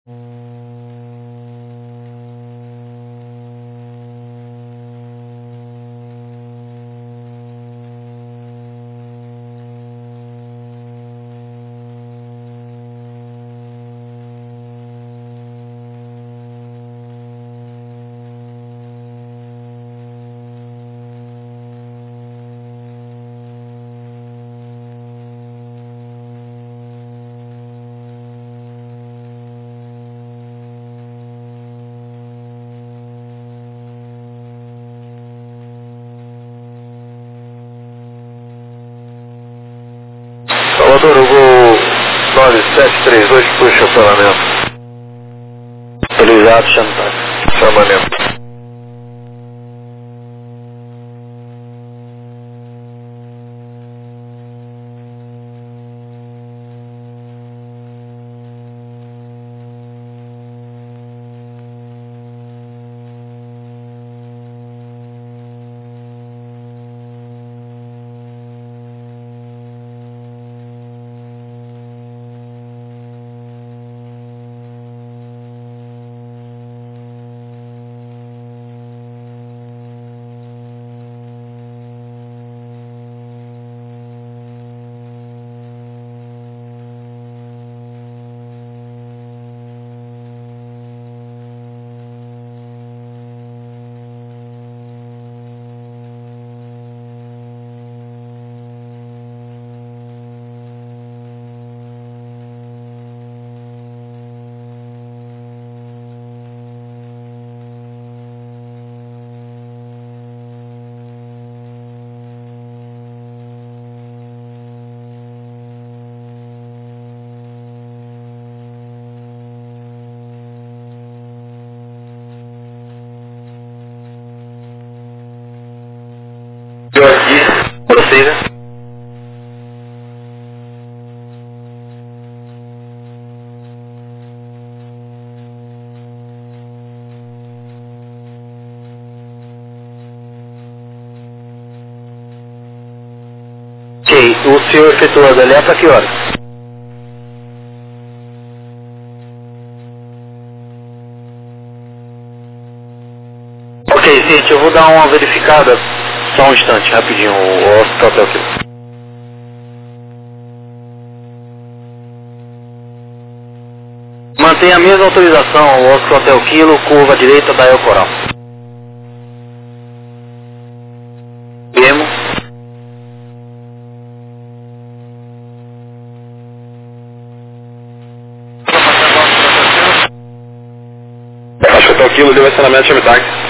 Salvador, eu vou 9732, puxa o paramento. Autorizado, chama o táxi. Chamamento. Prossiga. Ok, o senhor efetuou a DLE para que hora? Ok, gente, eu vou dar uma verificada. Só um instante, rapidinho, o hospital aqui. Mantenha a mesma autorização, o Oscar Hotel Kilo, curva direita da El Coral. Emo. Acho que até o quilo deu estacionamento, chame táxi.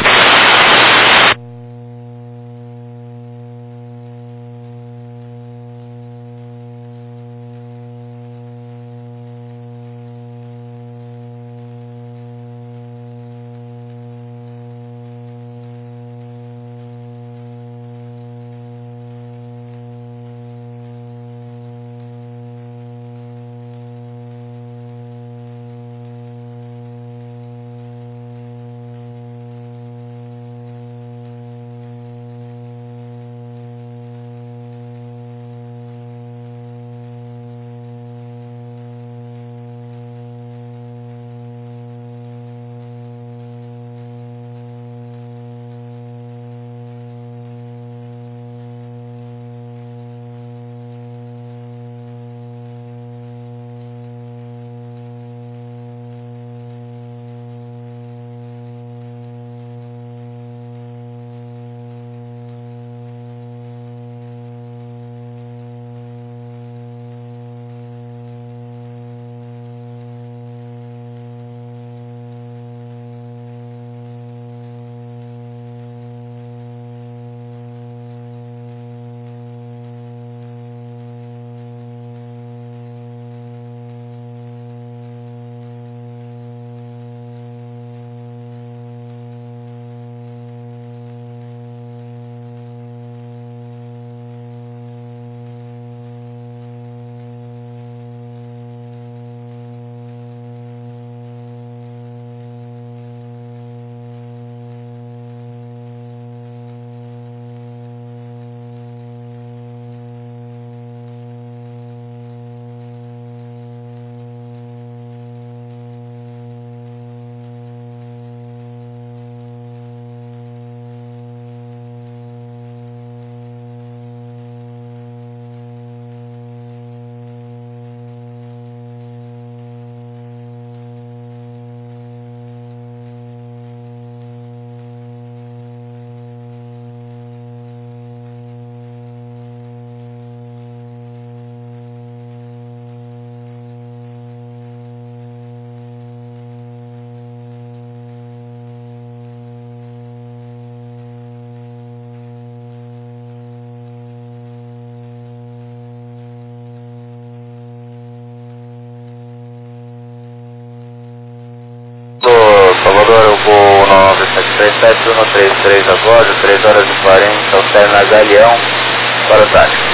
737, 133 a bordo, 3 horas e 40, alterna Galeão para o táxi.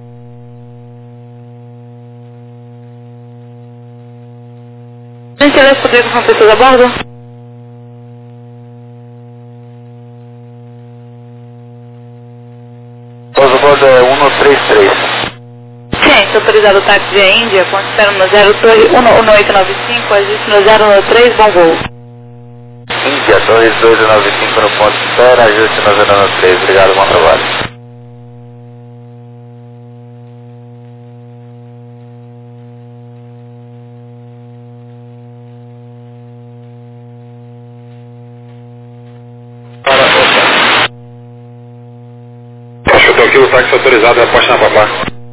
Gentileza, poderia com pessoas a bordo? Pouso a bordo é 133. Sim, estou autorizado o táxi via Índia, com espera no 1895, existe no 013, bom voo. Índia, 2295 no ponto de espera, ajuste no 013. Obrigado, bom trabalho. Acho que aqui o táxi autorizado é aposta na Papá.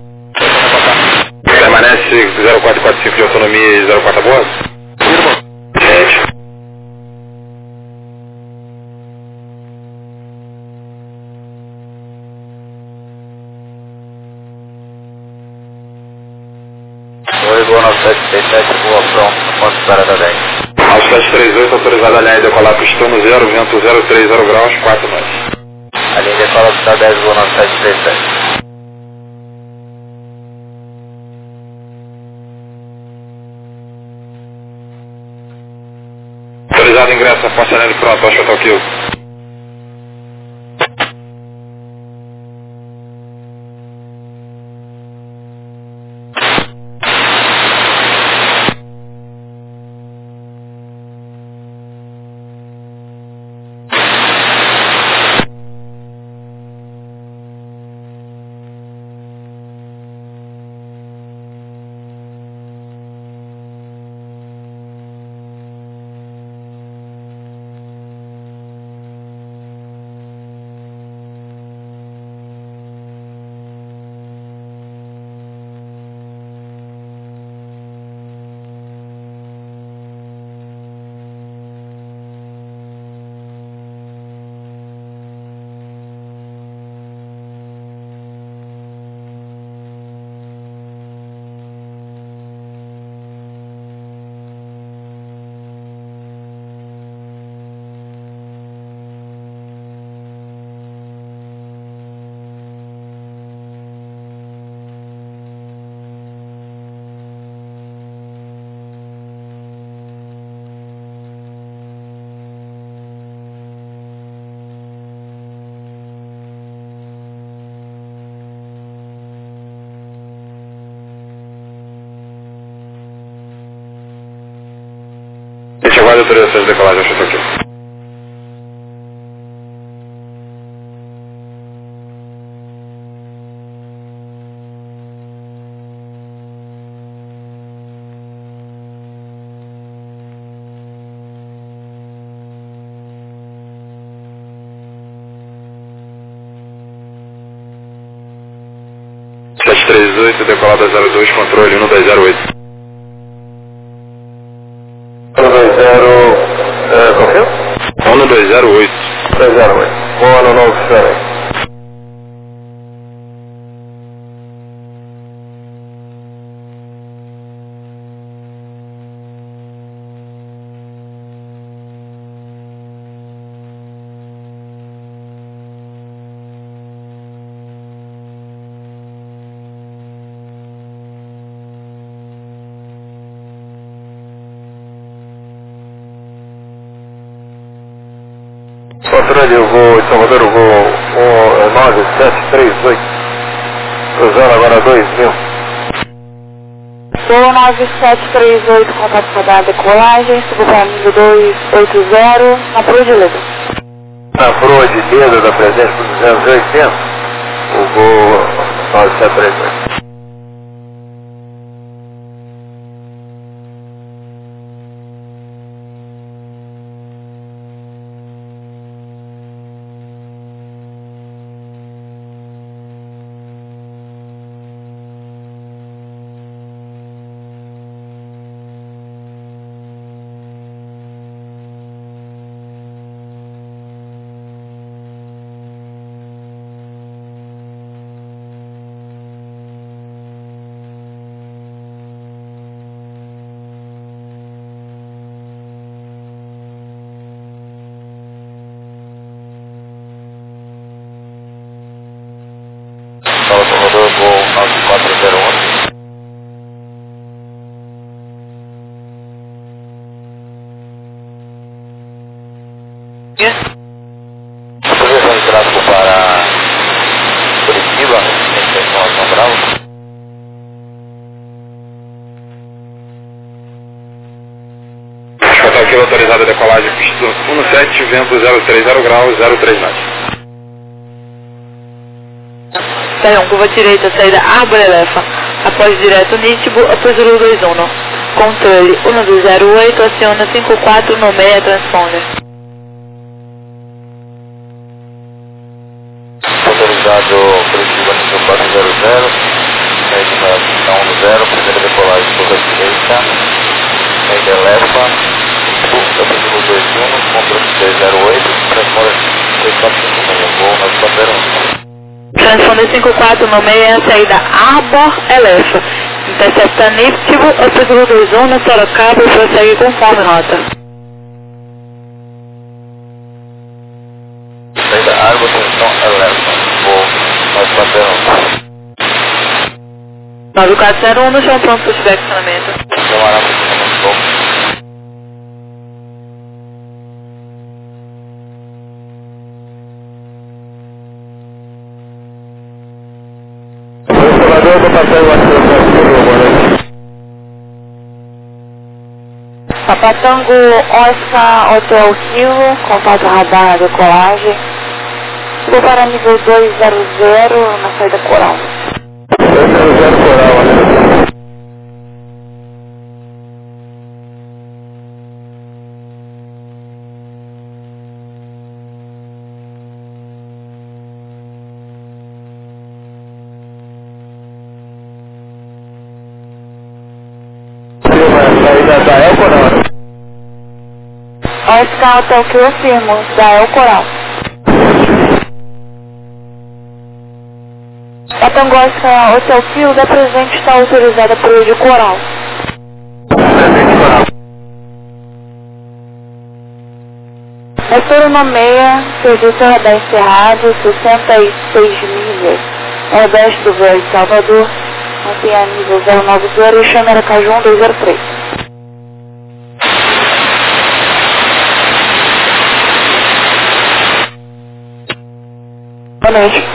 Permanece 0445 de autonomia e 04 a bordo? Gente. Oi, boa 9737, boa pronto, no ponto de espera da 10. Ao 738 autorizado a linha decolar pistão no 0, vento 030 graus, 4 nós. A linha decola para 10, boa 9737. Autorizado ingresso na Ponte Anel pronto, acho que eu tô aqui. Deixa eu guardar a autorização de decolagem, acho que eu tô aqui. Sete três oito, decolada 02, controle 1208. 120, confio? 1208. 308. Boa no novo espera. Controle, eu vou, Salvador, eu vou 9738, cruzando agora 2000. Voo 9738, contato para decolagem, subcaminho 280, na Proa de Leda. Na proa de Leda da Presidente por 280, o voo 9738. Projeção de tráfego para Curitiba, extensão a São Bravo. Total aqui autorizada a decolagem pista 17, vento 030 graus, 03 metros. Perdão, curva direita, saída Árbor Elefa. Após direto Nítibo, após Zulu 21. Controle 1208, aciona 54 no meia transponder. Autorizado Curitiba nível 400, média pista 10, primeira decolagem curva direita, média Elefa, após Zulu 21, controle 308, transponder 3456, voo 941. Transponder 54 no meia, saída Árbor Elefa. Intercepta Nítibo, após Zulu 21, Sorocaba e prossegue conforme rota. Saída Árbor, tensão Elefa, voo 941. 9401 no chão pronto para o direcionamento. Demorar muito pouco. Observador do passeio Papatango Oscar Hotel Kilo, contato radar decolagem. Chegou para nível 200 na saída Coral. 200 Coral, né? Saída da El Coral. Oscar Hotel Kilo firmo, da El Coral. Papatango Oscar Hotel Kilo, da presente está autorizada por ele de Coral. Presente Coral. Motor nomeia, serviço radar encerrado, 66 milhas, nordeste do Vale Salvador, mantenha nível 090 e chame Aracaju 1203. Boa noite.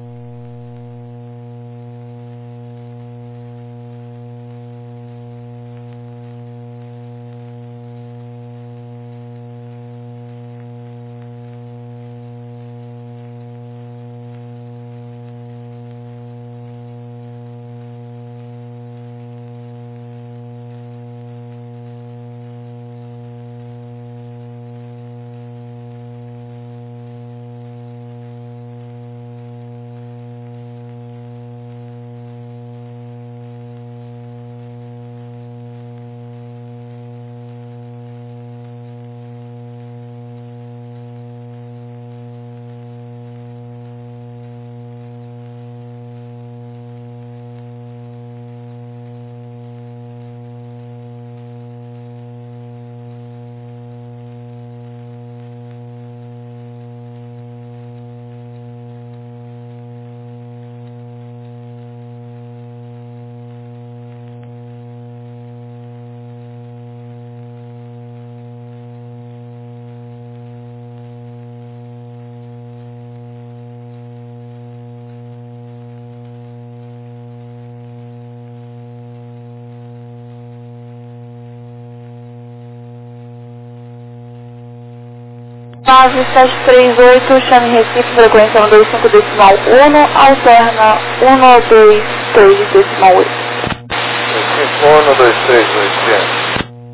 Nave 738, chame Recife, frequência 125 decimal 1, alterna 123 decimal 8. Recife 123, 800.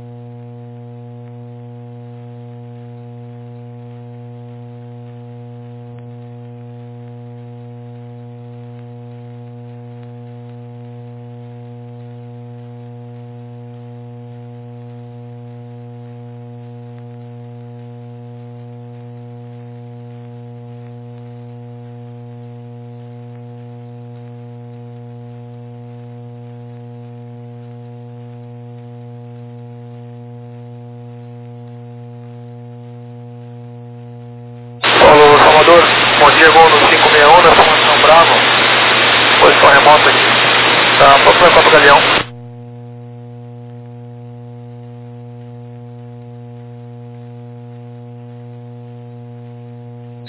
Bom dia, gol no 561 da formação Bravo. Posição remota aqui. Tá, pouco para o Galeão.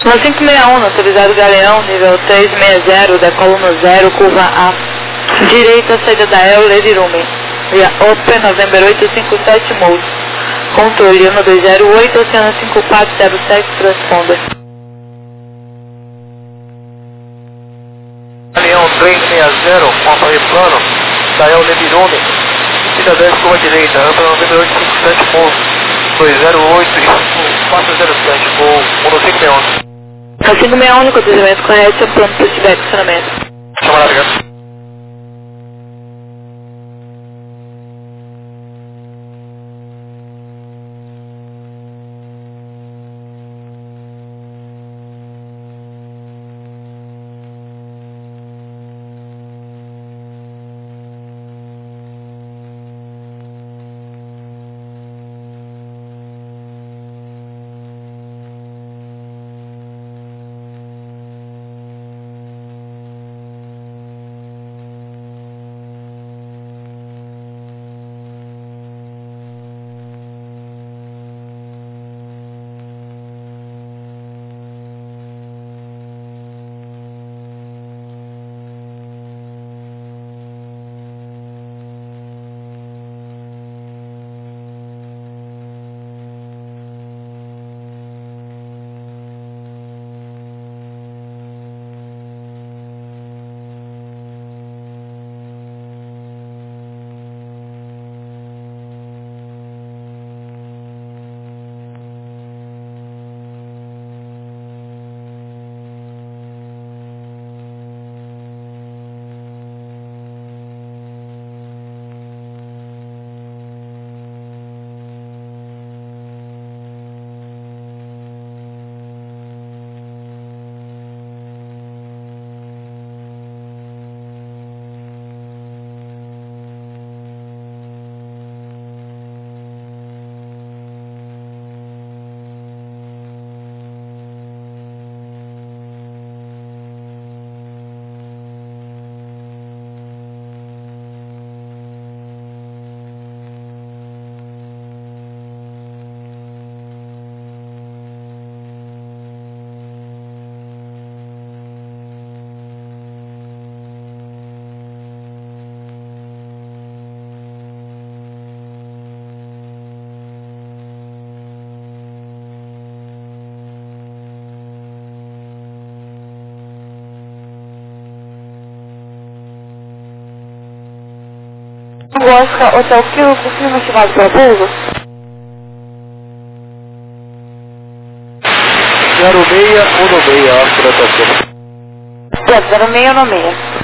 No 561, autorizado Galeão, nível 360, decolo no 0, curva A. Direita, saída da El, Lady Rumen. Via Open, November 857, Mode. Controle 1208, Oceano 5407, transponder. Galeão 360, controle plano, da El, Lady Rumen. Saída 10, curva direita, Open, November 857, Mode. 208 e 407, voo 1561. No 561, com atendimento correto, plano pushback, estacionamento. Chamada, obrigado. Oscar, Hotel Kilo, confirma estimado para pouso? 0616, Oscar, Hotel Kilo. 0616.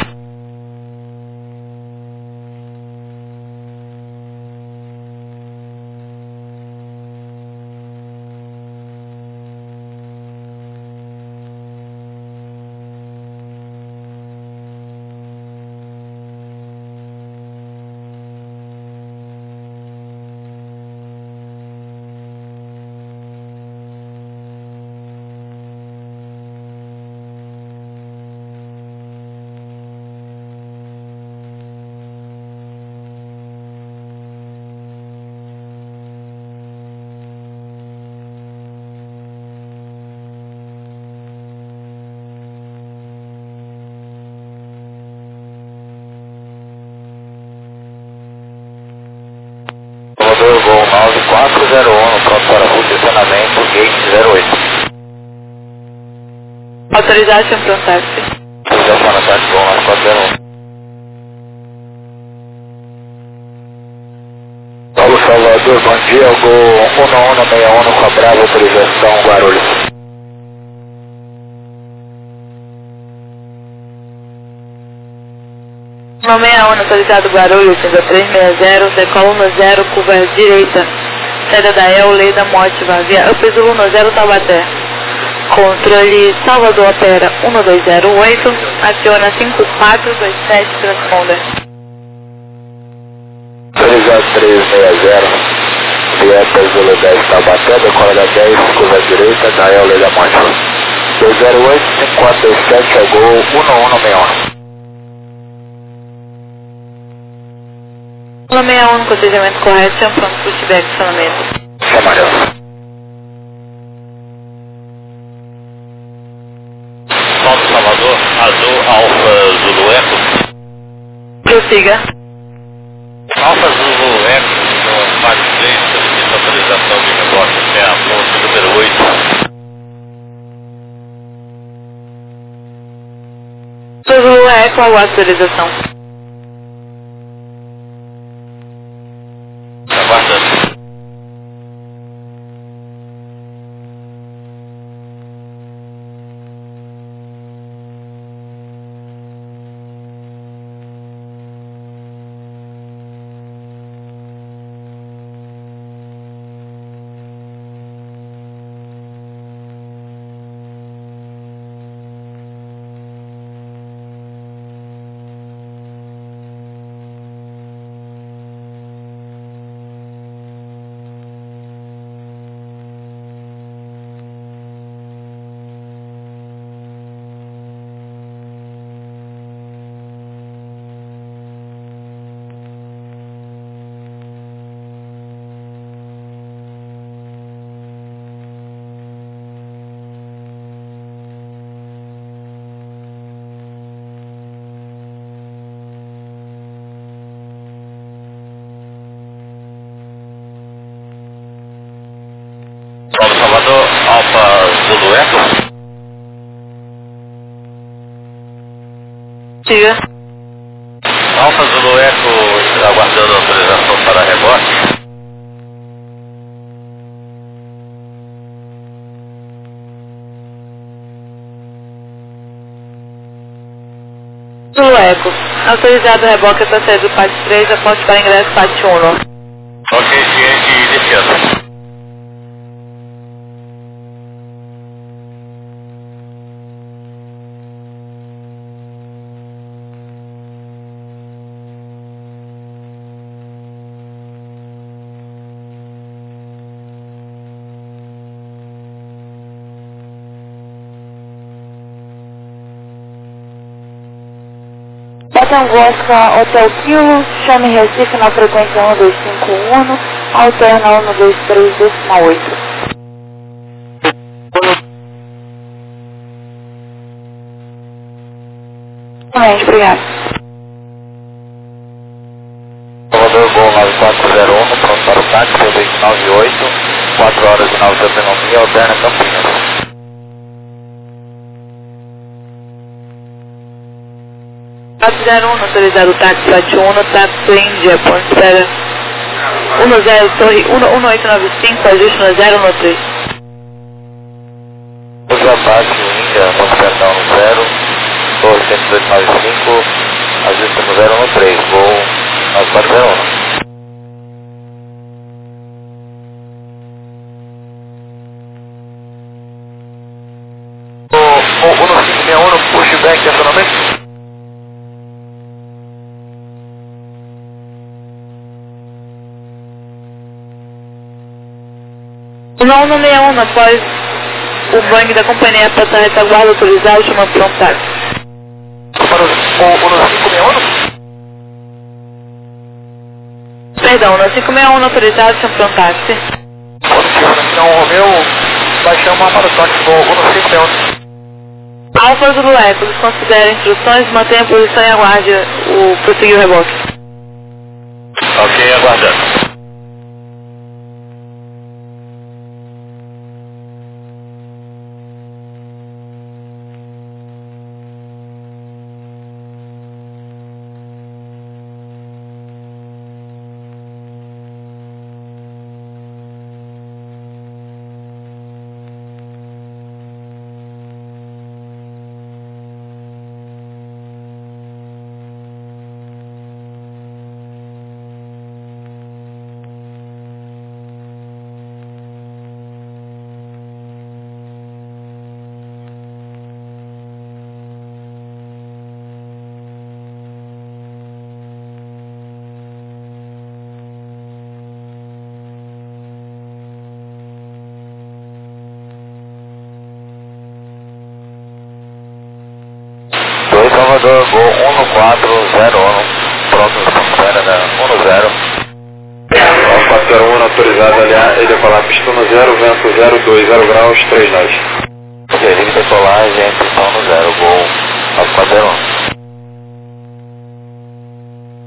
Salvador, voo 9401, pronto para o estacionamento, gate 08. Autorização para um táxi. Autorização para táxi, voo 9401. Paulo Salvador, bom dia, voo 1161 com a Brava, autorização Guarulhos. No 61, autorizado Guarulhos, nível 360, decolo no 0, curva direita. Saída da El, Leida, Mótiva, via Upzulu no 0, Taubaté. Controle Salvador, opera 1208, aciona 5427, transponder. Autorizado 360, via Upzulu 10, Taubaté, decola da 10, curva direita, da El, Leida, Mótiva. 208, 5427, é gol 1161. No 61, com atendimento correto, sem pronto para o feedback, estacionamento. Amarelo. Prossiga. Alfa Zulu Eco, no Mário 3, solicita autorização de reboque até a ponte número 8. Zulu Eco, aguardo autorização. Aguardando. Paulo Salvador, Alfa Zulu Eco. Diga. Alfa Zulu Eco, aguardando autorização para reboque. Zulu Eco, autorizado reboque até sair do pátio 3, aponte para ingresso pátio 1. Ok, cliente iniciando. Botão Oscar, Hotel Kilo, chame Recife na frequência 1251, alterna 123,8. Obrigado. Salvador Gol 9401, pronto para o táxi, PB 98, 4 horas e 9 da autonomia, alterna Campinas. 401, autorizado o táxi pátio 1, táxi Índia, ponte espera 10, torre 1895, ajuste no 013. Usa táxi Índia, ponte espera 10, torre 1895, ajuste no 013, Gol 9401. O 1561, pushback, acionamento? Não no 61, após o bang da companhia para a retaguarda autorizado, chama para um táxi. Para o 1561? Perdão, no 561 autorizado, chama para um táxi. Positivo, não Romeu, vai chamar para o táxi do 1561. Alfa Zulu Eco, desconsidere instruções, mantenha a posição e aguarde o prosseguir o reboque. Ok, aguardando. Salvador, Gol 1401, pronto, espera da 10. Alfa 401 autorizado, aliás, ele falar pista no 0, vento 020 graus, 3 nós. Ok, ligue decolagem, pistão no 0, Gol 401.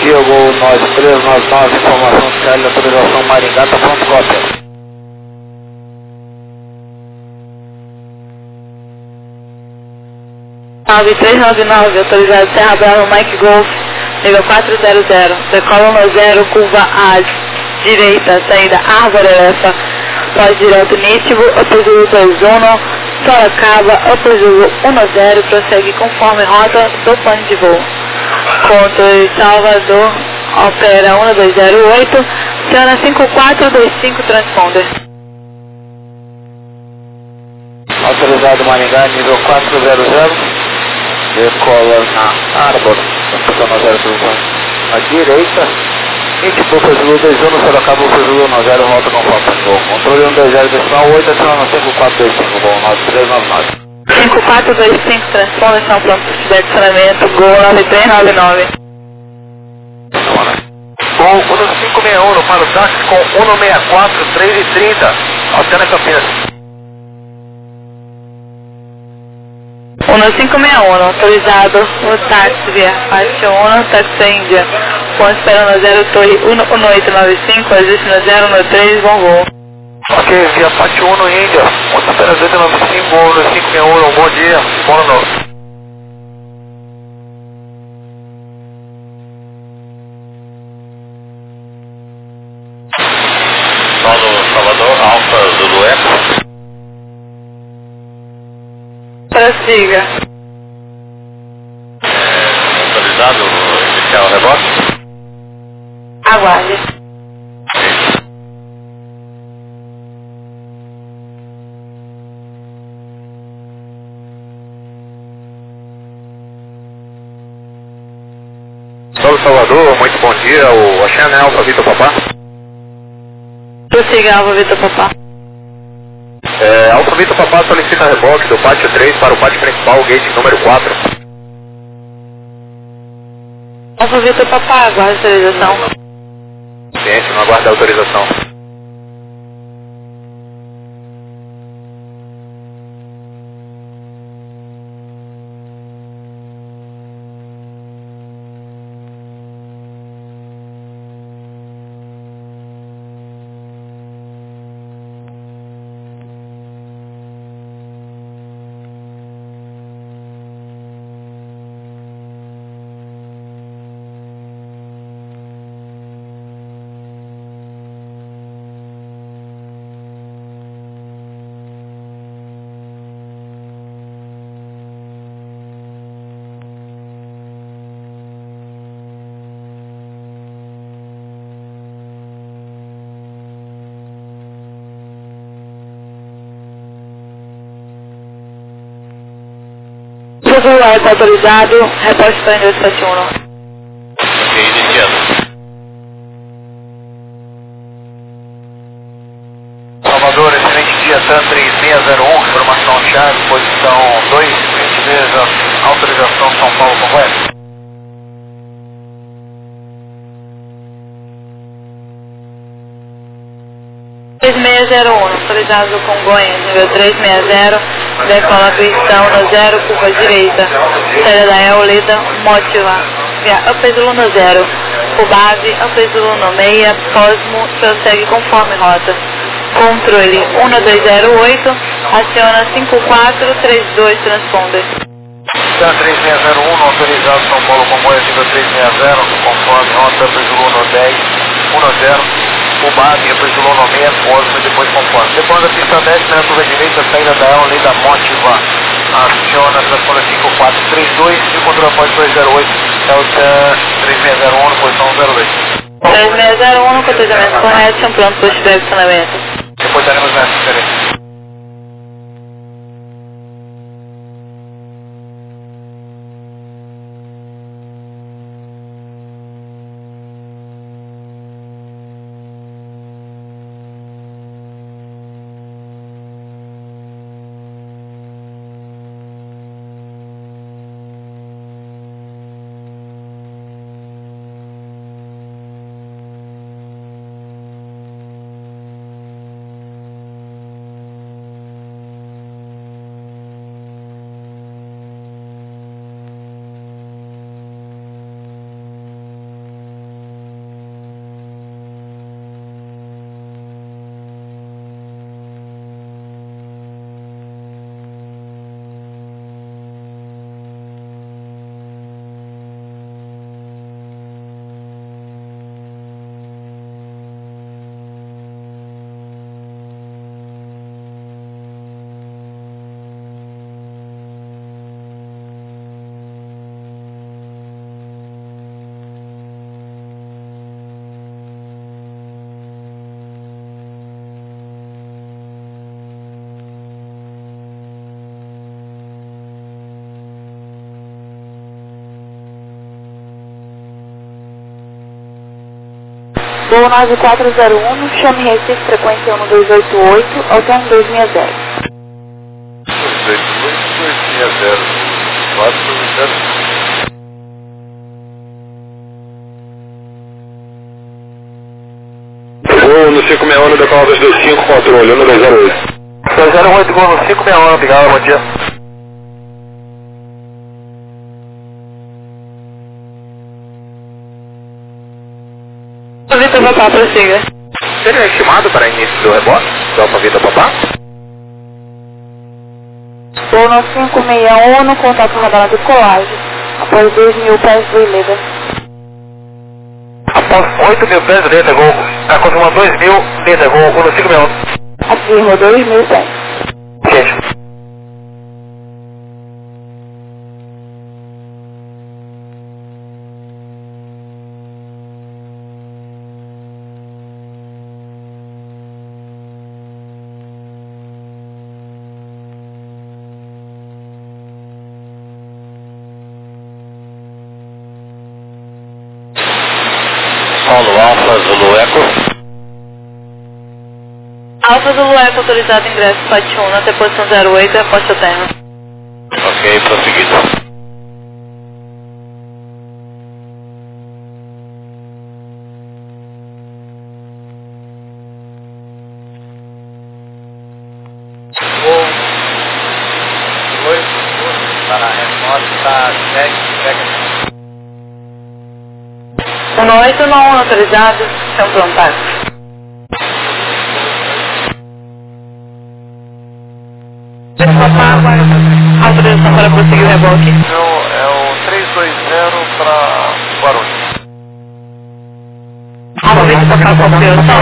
dia, Gol 9399, informação de Célio, autorização Maringá, tá pronto, cópia. Nove 399, autorizado Serra Brava, Mike Golf, nível 400, decola 10, curva A, direita, saída Árvore Elefa, pós direto Nítivo, Apoio 21, Sorocaba, Apoio 10, prossegue conforme rota do plano de voo. Controle Salvador, opera 1208, Ciana 5425, transponder. Autorizado Maringá, nível 400. Decola na Árvore, na 0 à direita, Nítivo, Zulu 21, Sorocaba, Zulu 10, volta com foto. Controle 120, decisão 8, aciona 5425, Gol 9399. 5425, transponder, pronto para estiver de adicionamento, Gol 9399. Gol 1561 para o táxi com 164, 3h30, Oceana Campinas. 1561, autorizado o táxi via faixa 1, táxi Índia, com espera no 0 Torre 1895, existe no 013, bom voo. Ok, via faixa 1 Índia, com espera 1895, 1561, bom dia, bom ano novo. Salvador, Alfa Zulu Eco. Prossiga. Autorizado iniciar o rebote? Aguarde. Salvador, muito bom dia, o Oceana Alfa Vitor Papá. Prossiga, Alfa Vitor Papá. Alfa Vitor Papá solicita reboque do pátio 3 para o pátio principal, gate número 4. Alfa Vitor Papá, aguarde a autorização. Ciente, não aguarda a autorização. Zulu Eco autorizado, reposte para Inglês 71. Ok, iniciando. Salvador, excelente dia, TAN 3601, informação chave, posição 2, gentileza, autorização São Paulo, correto? Autorizado Congonhas, nível 360, decola pistão no 0, curva direita, saída da Eulida, Motiva, via Upezulu no 0, Cubase, Upezulu no 6, Cosmo, prossegue conforme rota. Controle 1208, aciona 5432, transponder. TAN 3601, autorizado São Paulo, Congonhas, nível 360, conforme rota, Upezulu no 10, 10. O base, depois do Lono 6, Cosmo e depois conforme. Depois da pista 10, na curva direita, saída da Elon, da Motiva, aciona a transponder 5432 e o controle após 208, é o TAN 3601, posição 02. 3601, cotejamento correto, pronto para estiver de acionamento. Depois daremos nessa diferença. Voo 9401, chame Recife, frequência 1288, alterne 260. 260, 420. Voo no 561, decola 225, controle 1208. 208, voo no 561, obrigado, bom dia. Vitor Papá, prossiga. Seria estimado para início do rebote do Alfa Vitor Papá? Voo no 561, contato radar de colagem, após 2.000 pés do Ileda. Após 8.000 pés, Leda Gol, confirma 2.000, Leda Gol, no 561. Afirma 2.000 pés. Gente. Paulo Alfa, Zulu Eco. Alfa Zulu Eco, autorizado ingresso Fatiuna, até posição 08, aposta a terra. Ok, prosseguido. Voo 8, para a resposta 10, pega. 18 não autorizado, são plantados. Papá, autorização para prosseguir o reboque. Então é o 320 para Guarulhos. Alfa Vitor Papá, confirmação.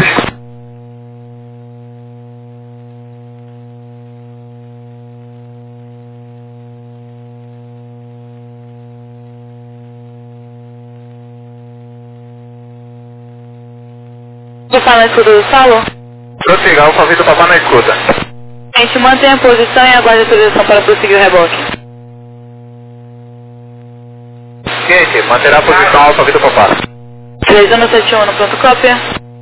Você na escuta do solo? Prossiga, Alfa Vitor Papá na escuta. Gente, mantenha a posição e aguarde a autorização para prosseguir o reboque. Gente, manterá a posição Alfa Vitor Papá. 3171, pronto, cópia.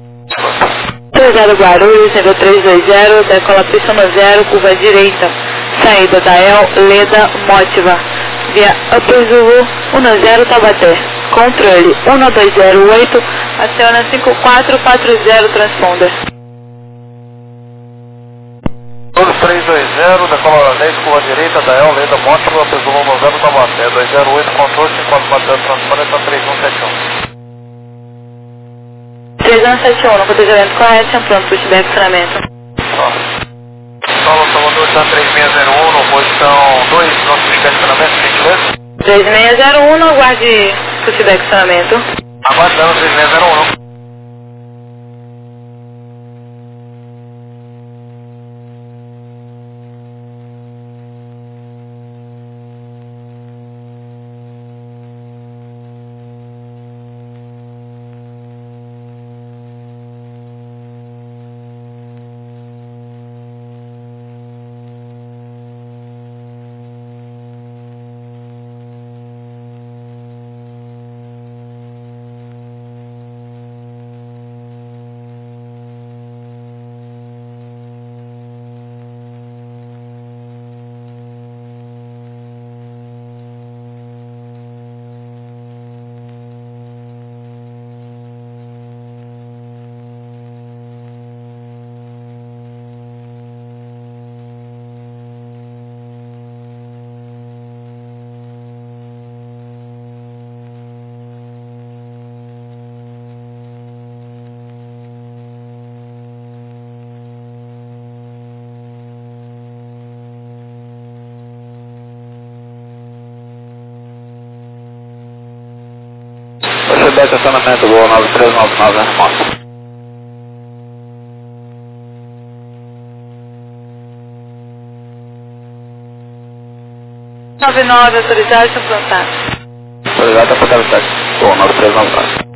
30 Guarulhos, nível 320, decola pista no 0, curva direita. Saída da El, Leda, Motiva. Via Upper Zulu, 10 Taubaté. Controle 1208, aciona 5440 transponder. Todos 320, decola 10, curva direita, da El, Leda, Mótila, Pesulão 90, Taubaté, 208, controle 5440, transparência 3171. 3171, no cotejamento correto, pronto, pushback, funcionamento. Solo Salvador está 3601, no posição 2, nosso estacionamento, gentileza. 3601, aguarde pushback, funcionamento. Aguardando 3601. Pushback, estacionamento, voo 9399, resposta. 99, autorizado, está plantado. Autorizado, está plantado. Voo 9399.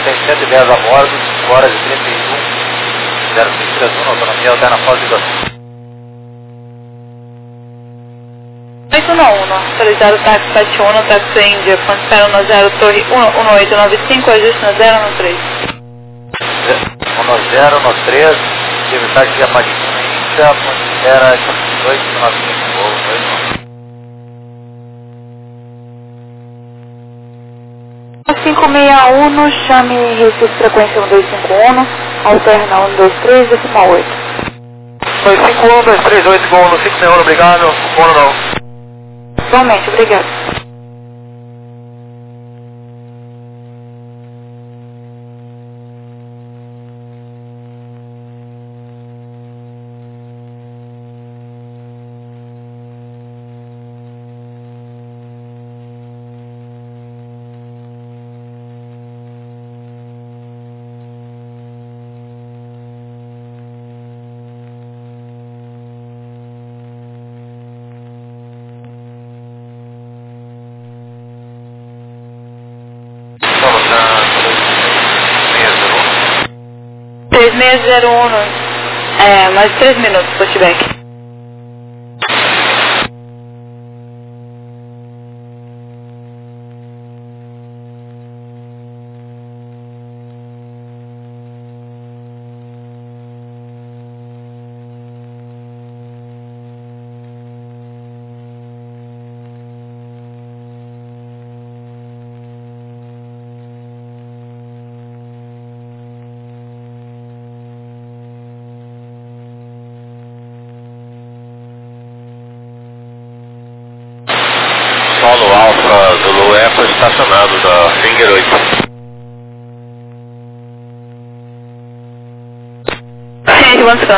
tem 110 a bordo, 5 horas e 31, 061, autonomia alterna Foz do Iguaçu. 891, autorizado táxi 71, táxi Índia, ponto espera no 0, torre 1895, ajuste no 0 no 3. 10 no 3, tive táxi de Apatina Índia, ponto espera 1895, voo 561, chame Recife frequência 1251, alterna 123, decimal 8. 251, 238, voo no 561, obrigado, voo não. Igualmente, obrigado. Estamos na 3601, mais 3 minutos, pushback. Solo Alfa Zulu Eco estacionado da Finger 8. Sim, vamos ficar.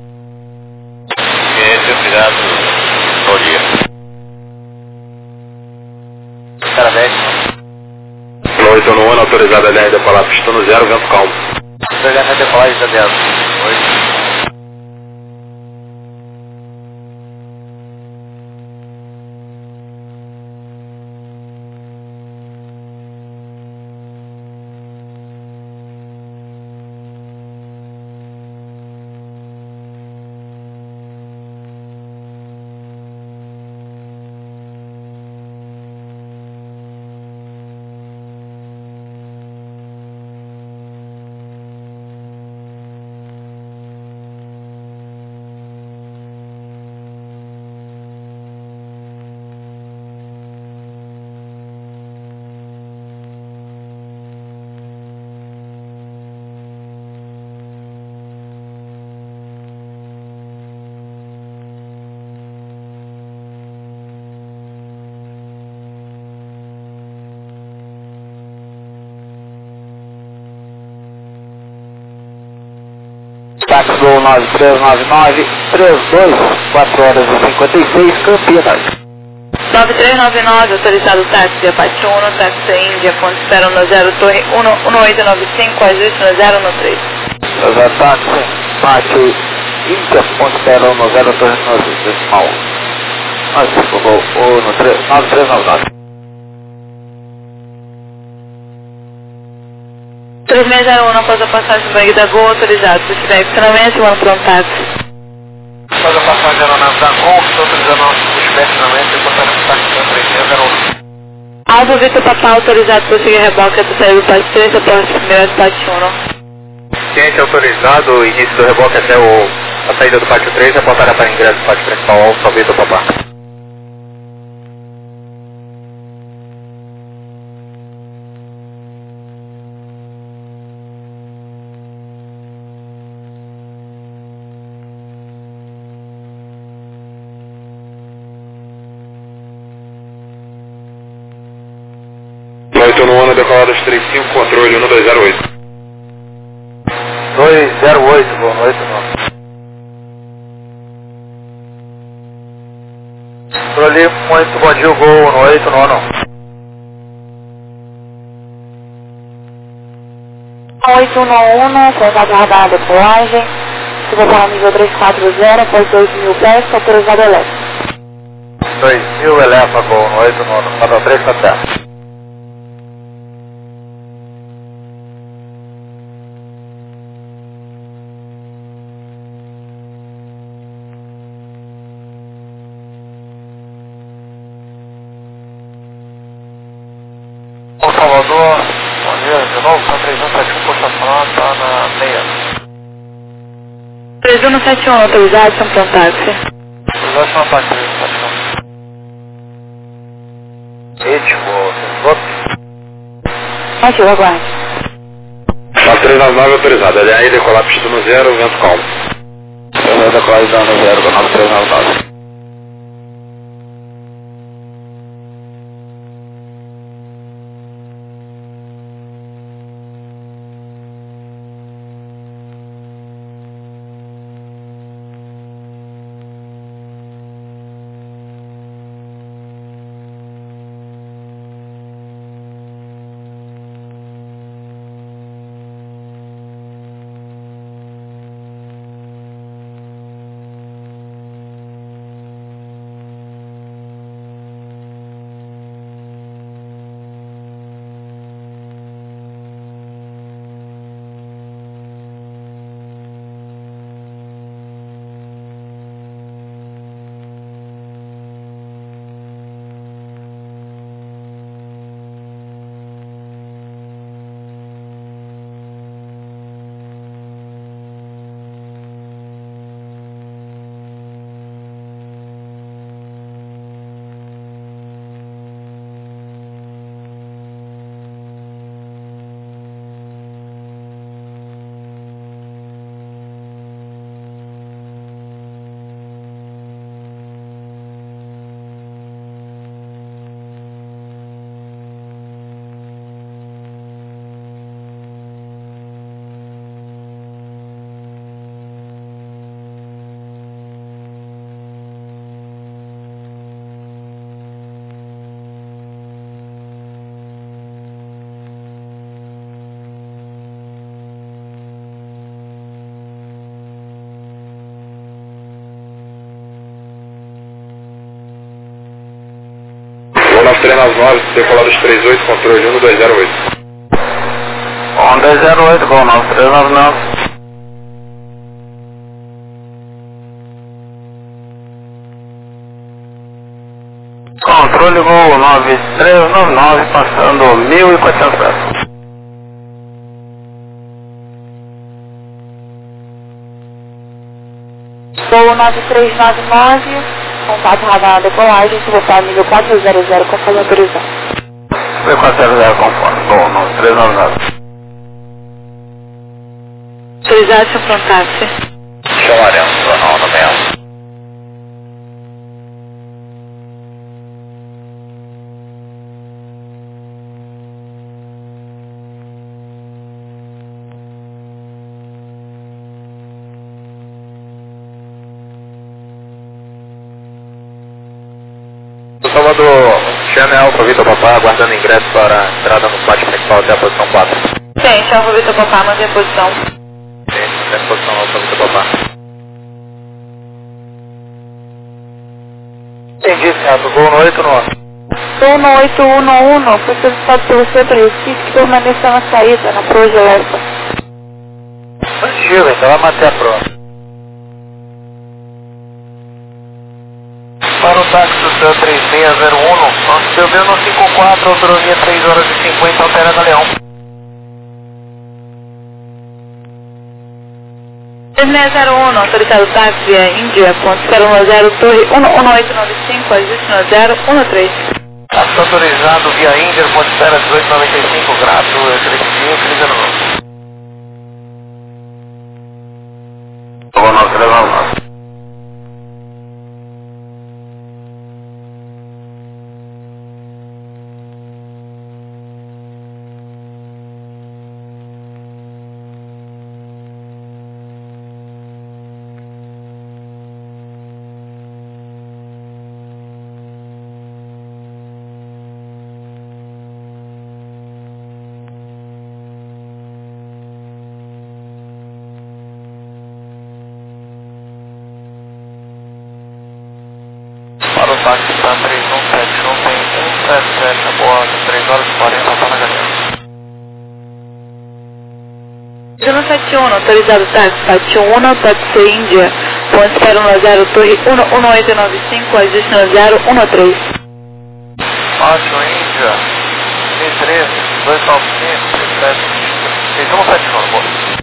Obrigado, bom dia. Cara 10. 891, autorizado a linha de decolar, pista no 0, vento calmo. Obrigado, decolagem da 10. 8. Táxi Gol 9399, 32, 4 horas e 56, Campinas. 9399, autorizado táxi de Apache 1, táxi Índia, ponto espera no 0, torre 1895, ajuste no 0 no 3. Táxi, Apache Índia, ponto espera no 0, torre 9, decimal 1. Voo no 9399. 3601, após a passagem do bag da Gol, autorizado, pushback, finalmente, mano, para um táxi. Após a passagem da aeronave da Gol, estou autorizando o pushback finalmente, portanto, o táxi da 3601. Alvo Vitor Papá, autorizado por seguir reboque até sair do Pátio 3, aporte primeiro do Pátio 1. Ciente autorizado, início do reboque até a saída do pátio 3, apontada para ingresso do pátio principal, Alfa Vitor Papá. No ano decoladas 35, controle 1208. 208, boa noite, não. Controle muito bom dia, Gol no 8, não. 891, soldado radar da decolagem, suba para nível 340, após 2.000 pés, autorizado elétrico. 2000 eleva, Gol no 8, não. Nota 3 para terra. bom dia, de novo, tá 3171, posto falando, tá na meia. 3171, autorizado, São Paulo táxi. Autorizado, São Paulo, 3171. Ritmo, voto. Ativo, aguarde. 9399 autorizado, LA decolar pista no 0, vento calmo. Decolar no 0 com 9399. Vou 9399, decolar dos 38, controle 1208. 1208 com 9399. Controle voo 9399, passando 1400 metros. Voo 9399, contato radar decolagem, se voltar nível 400, conforme autorizado. 400 conforme, voo 9399. Autorizado, São Paulo táxi. Chamaremos, Jornal da Meia. Salvador, chame Alfa Vitor Papá, aguardando ingresso para a entrada no pátio principal até a posição 4. Sim, Alfa Vitor Papá, mantém a posição. Sim, até a posição Alfa Vitor Papá. Entendi, certo. Voo no 89. Voo no 8111, foi solicitado pelo centro Recife que permaneça na saída, na Proja Lesta. Positivo, então vai manter a prova. Para o táxi do seu 3601, nosso seu no 54, autonomia 3 horas e 50, altera da Leão. 3601, autorizado táxi via Índia, ponto 010, torre 1895, ajuste no 013. Táxi autorizado via Índia, ponto 1895, grato, Crescidinho, Crisano Novo. Voo 9399. Para o táxi para 3171, tem 177 a bordo, 3 horas e 40, tá na galera. 071, autorizado táxi, Pati 1, táxi Índia, ponto 010, torre 1895, ajuste no 013. Pátio Índia, 13. 295, 37, 3171, boa.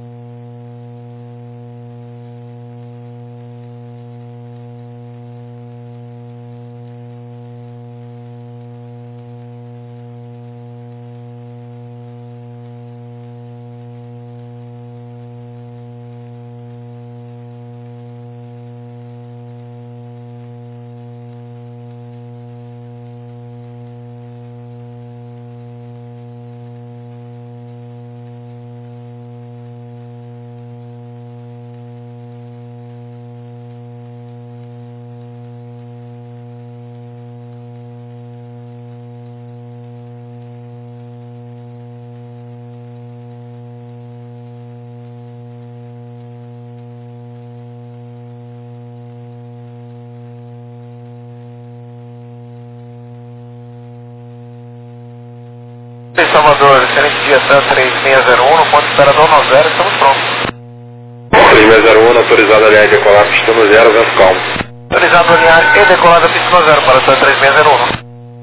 Salvador, excelente dia, TAM 3601, no ponto de espera do 90, estamos prontos. 3601, autorizado aliar e decolar, pista no 0, vento calmo. Autorizado aliar e decolada pista no 0 para TAM 3601.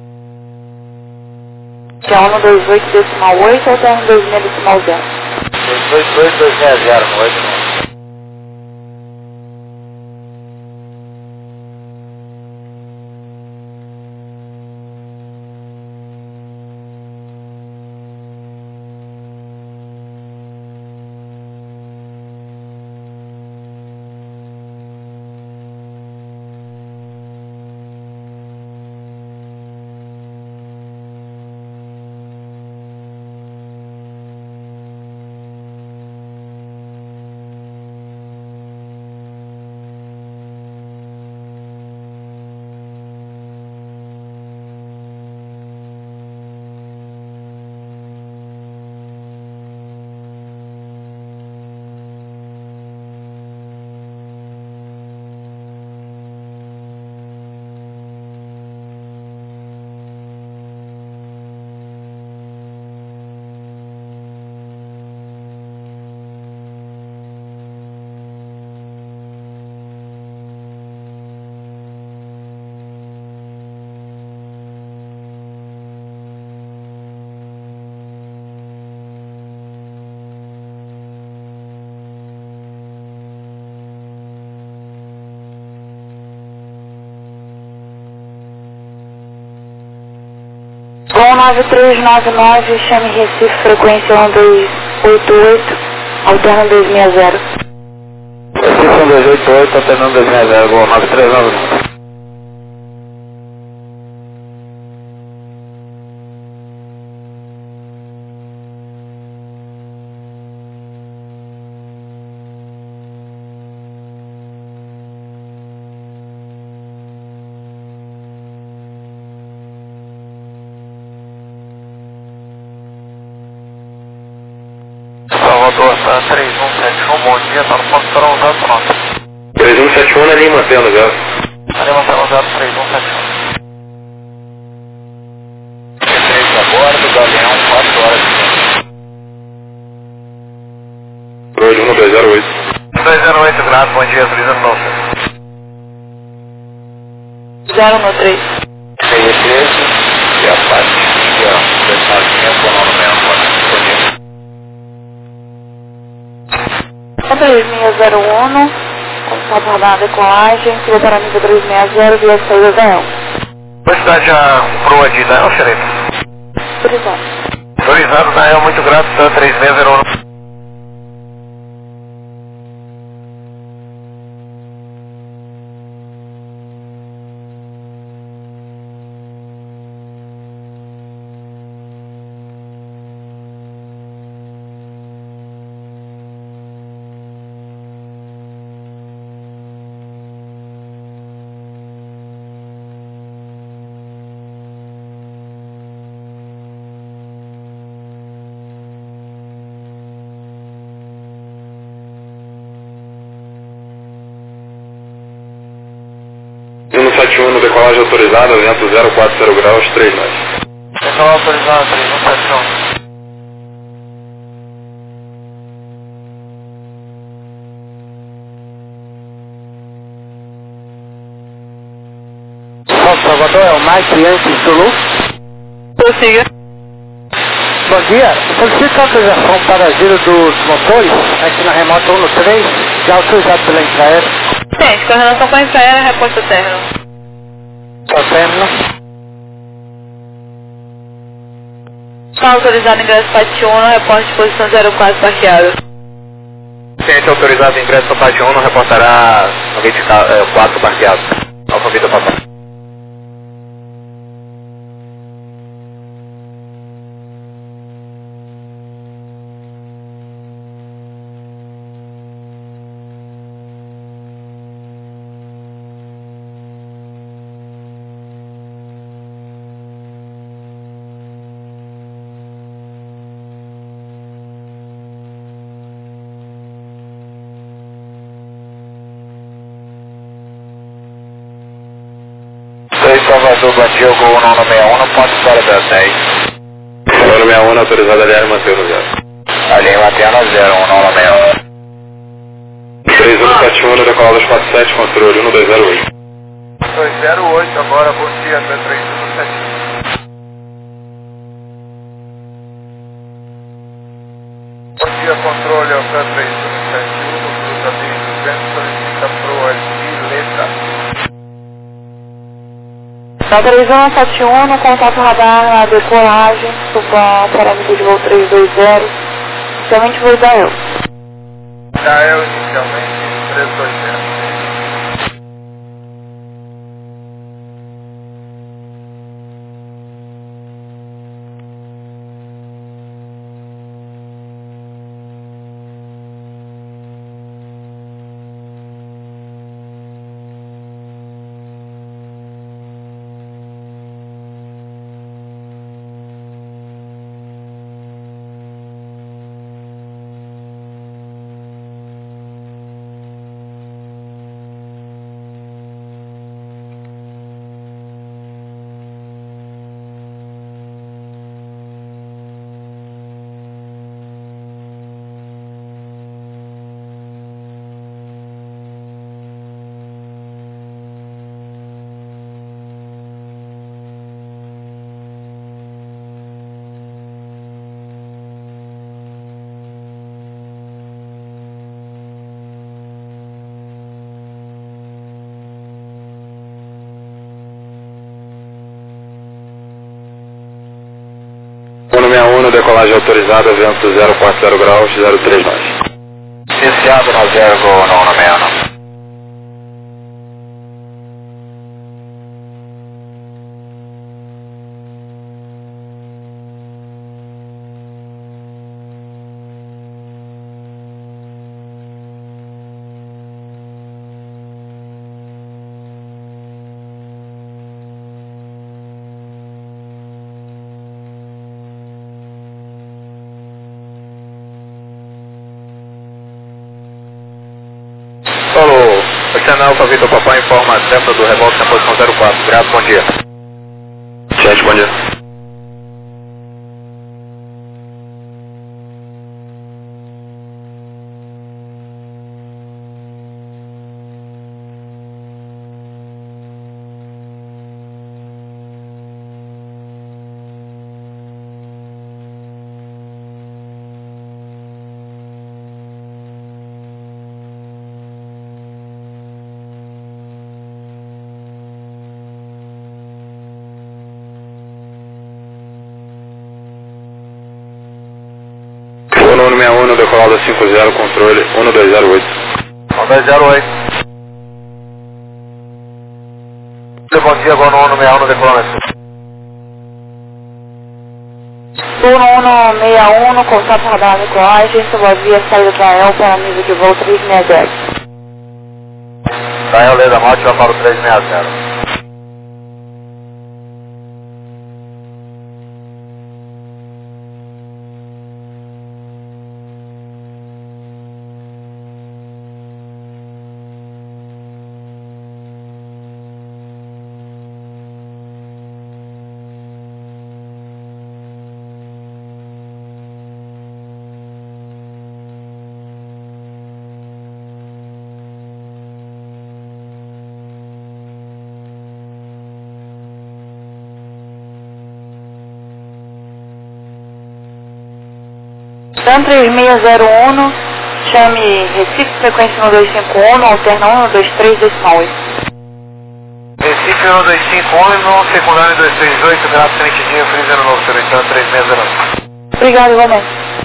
Que é 128,8 ou tem 126,0? 228,260, no 8. Bom 9399, chame Recife, frequência 1288, alterno 260. Recife 1288, alternando 260, bom 9399. Salvador, TAM 3171, bom dia, está no ponto para usado pronto. 3171 na linha mantendo, já. Ali mantendo usado 3171. G3 a bordo, Galeão, 4 horas. Hoje 1208. 208 graus, bom dia, utilizando não, senhor. 013. CE13, e a parte que é o personagem com o nome mesmo, bom dia. 3601, contato radar decolagem, pilotar a nível 360 via saída da EL. Velocidade já proa de Dael, xerife? Autorizado. Autorizado, Dael, muito grato, TAM 3601. No decolagem autorizada, vento 040 graus, 3 nós. Decolar autorizado, 3171. Salvador, é o Mike Yankee Zulu? Prossiga. dia. Solicito autorização para giro dos motores aqui na remota 113, já autorizado pela Infraero. Gente, com relação com a Infraero, reposto término. Tá término. Está autorizado ingresso Pátio 1, reporte de posição 04 parqueado. Cliente autorizado ingresso no Pátio 1 reportará no 24 parqueado. Alfa Vida Papai. Salvador, Bandido, Gol 161, ponto fora da 10. 161 autorizado a linha manter no 0. A linha mantendo 0, 161. 3171 no decolar 247, controle 1208. 208 agora, bom dia, 3171. Bom dia, controle, é o 3171, cruza B200, solicita pro LG, letra. Está autorizando a Pátio 1 no contato radar na decolagem, suba parâmetro de voo 320, inicialmente voo da EL. Da EL inicialmente 320. No decolagem autorizada, vento 040 graus, 039. Iniciado na 0, Gol 161. Falou, Oceana Alfa Vitor Papai informa a tempo do reboque na posição 04. Grato, bom dia. Gente, bom dia. No 161, decolada 50, controle 1208. 1208. Bom dia, Gol 161 no decolômetro. 1161 no contato radar na decolagem, suba via saída da EL para nível de voo 360. Da EL, Leda Morte, vai para o 360. TAM 3601, chame Recife, frequência 1251, alterna 123, decimal 8. Recife 1251, secundário 238, grau frente dia, freezer novo, 38, 3609. Obrigado, igualmente.